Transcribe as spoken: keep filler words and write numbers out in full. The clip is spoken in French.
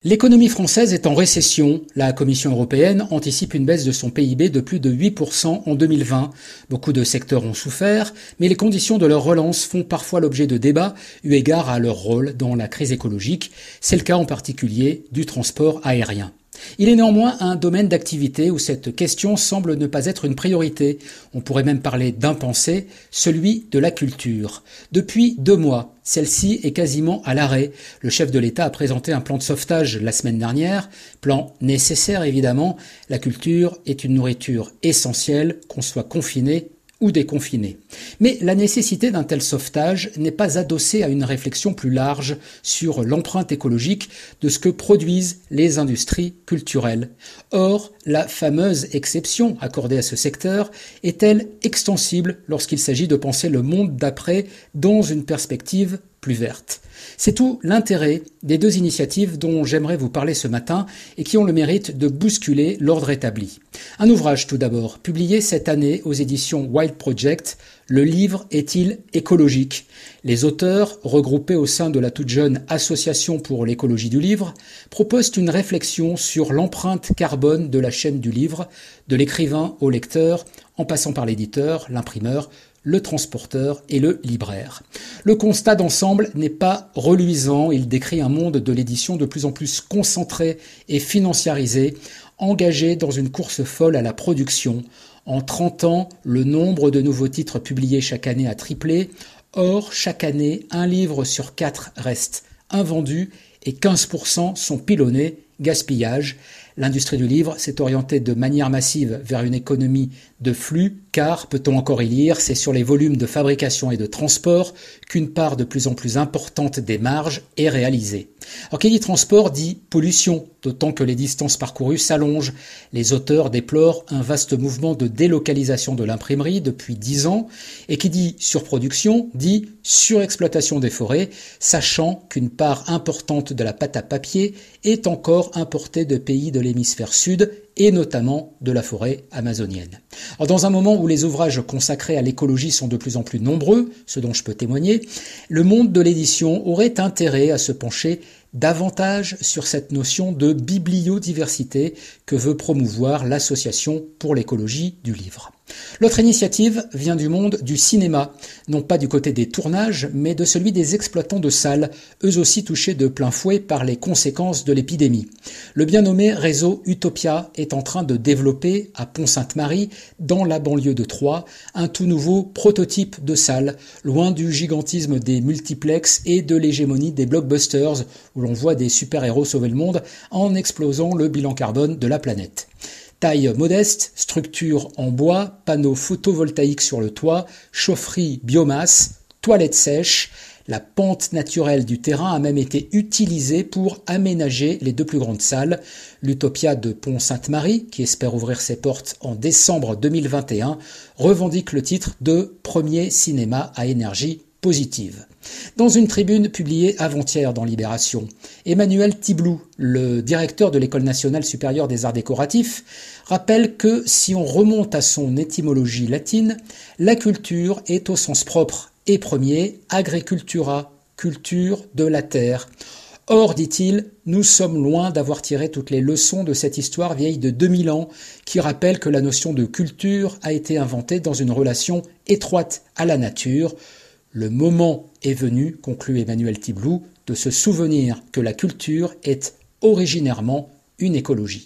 L'économie française est en récession. La Commission européenne anticipe une baisse de son P I B de plus de huit pour cent en deux mille vingt. Beaucoup de secteurs ont souffert, mais les conditions de leur relance font parfois l'objet de débats eu égard à leur rôle dans la crise écologique. C'est le cas en particulier du transport aérien. Il est néanmoins un domaine d'activité où cette question semble ne pas être une priorité. On pourrait même parler d'impensé, celui de la culture. Depuis deux mois, celle-ci est quasiment à l'arrêt. Le chef de l'État a présenté un plan de sauvetage la semaine dernière, plan nécessaire évidemment. La culture est une nourriture essentielle, qu'on soit confiné ou déconfiné. Mais la nécessité d'un tel sauvetage n'est pas adossée à une réflexion plus large sur l'empreinte écologique de ce que produisent les industries culturelles. Or, la fameuse exception accordée à ce secteur est-elle extensible lorsqu'il s'agit de penser le monde d'après dans une perspective plus verte? C'est tout l'intérêt des deux initiatives dont j'aimerais vous parler ce matin et qui ont le mérite de bousculer l'ordre établi. Un ouvrage tout d'abord, publié cette année aux éditions Wild Project, Le livre est-il écologique? Les auteurs, regroupés au sein de la toute jeune Association pour l'écologie du livre, proposent une réflexion sur l'empreinte carbone de la chaîne du livre, de l'écrivain au lecteur, en passant par l'éditeur, l'imprimeur, le transporteur et le libraire. Le constat d'ensemble n'est pas reluisant, il décrit un monde de l'édition de plus en plus concentré et financiarisé, engagé dans une course folle à la production. En trente ans, le nombre de nouveaux titres publiés chaque année a triplé. Or, chaque année, un livre sur quatre reste invendu et quinze pour cent sont pilonnés, gaspillage. L'industrie du livre s'est orientée de manière massive vers une économie de flux, car, peut-on encore y lire, c'est sur les volumes de fabrication et de transport qu'une part de plus en plus importante des marges est réalisée. Alors, qui dit transport dit pollution, d'autant que les distances parcourues s'allongent. Les auteurs déplorent un vaste mouvement de délocalisation de l'imprimerie depuis dix ans, et qui dit surproduction dit surexploitation des forêts, sachant qu'une part importante de la pâte à papier est encore importée de pays de l'hémisphère sud, et notamment de la forêt amazonienne. Alors, dans un moment où les ouvrages consacrés à l'écologie sont de plus en plus nombreux, ce dont je peux témoigner, le monde de l'édition aurait intérêt à se pencher davantage sur cette notion de bibliodiversité que veut promouvoir l'Association pour l'écologie du livre. L'autre initiative vient du monde du cinéma, non pas du côté des tournages, mais de celui des exploitants de salles, eux aussi touchés de plein fouet par les conséquences de l'épidémie. Le bien nommé réseau Utopia est en train de développer à Pont-Sainte-Marie, dans la banlieue de Troyes, un tout nouveau prototype de salle, loin du gigantisme des multiplex et de l'hégémonie des blockbusters, où l'on voit des super-héros sauver le monde en explosant le bilan carbone de la planète. Taille modeste, structure en bois, panneaux photovoltaïques sur le toit, chaufferie biomasse, toilettes sèches. La pente naturelle du terrain a même été utilisée pour aménager les deux plus grandes salles. L'Utopia de Pont-Sainte-Marie, qui espère ouvrir ses portes en décembre deux mille vingt et un, revendique le titre de premier cinéma à énergie positive. Dans une tribune publiée avant-hier dans Libération, Emmanuel Tiblou, le directeur de l'École nationale supérieure des arts décoratifs, rappelle que si on remonte à son étymologie latine, la culture est au sens propre et premier agricultura, culture de la terre. Or, dit-il, nous sommes loin d'avoir tiré toutes les leçons de cette histoire vieille de deux mille ans qui rappelle que la notion de culture a été inventée dans une relation étroite à la nature. Le moment est venu, conclut Emmanuel Tiblou, de se souvenir que la culture est originairement une écologie.